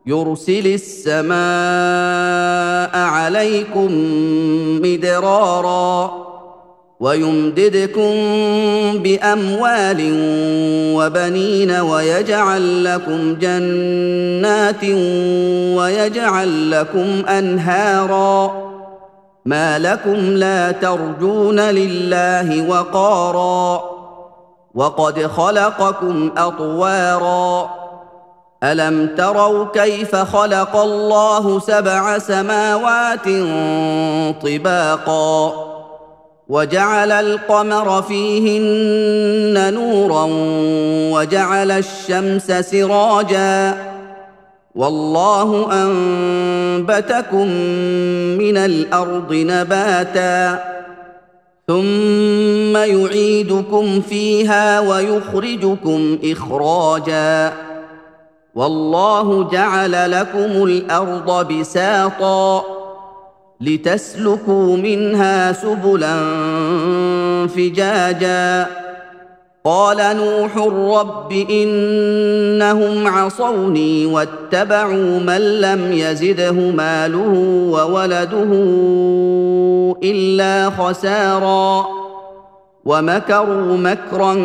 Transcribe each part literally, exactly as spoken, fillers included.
يرسل السماء عليكم مدرارا ويمددكم باموال وبنين ويجعل لكم جنات ويجعل لكم انهارا ما لكم لا ترجون لله وقارا وقد خلقكم اطوارا الم تروا كيف خلق الله سبع سماوات طباقا وجعل القمر فيهن نورا وجعل الشمس سراجا والله انبتكم من الارض نباتا ثم يعيدكم فيها ويخرجكم اخراجا والله جعل لكم الارض بساطا لتسلكوا منها سبلا فجاجا قال نوح رب انهم عصوني واتبعوا من لم يزده ماله وولده الا خسارا ومكروا مكرا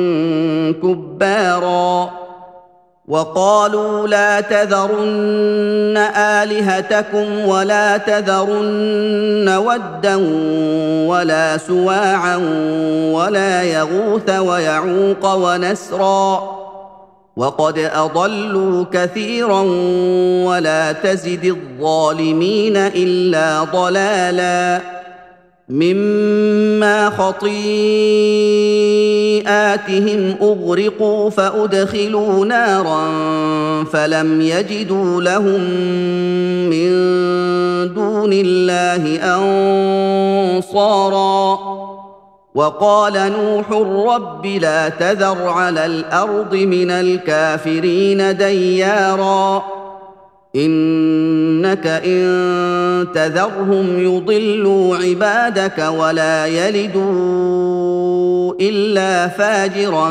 كبارا وقالوا لا تذرن آلهتكم ولا تذرن ودا ولا سواعا ولا يغوث ويعوق ونسرا وقد أضلوا كثيرا ولا تزد الظالمين إلا ضلالا مما خطيئاتهم أغرقوا فأدخلوا نارا فلم يجدوا لهم من دون الله أنصارا وقال نوح رب لا تذر على الأرض من الكافرين ديارا إنك إن تذرهم يضلوا عبادك ولا يلدوا إلا فاجرا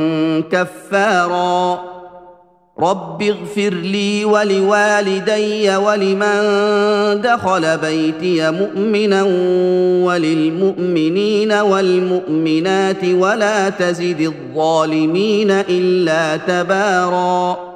كفارا رب اغفر لي ولوالدي ولمن دخل بيتي مؤمنا وللمؤمنين والمؤمنات ولا تزد الظالمين إلا تباراً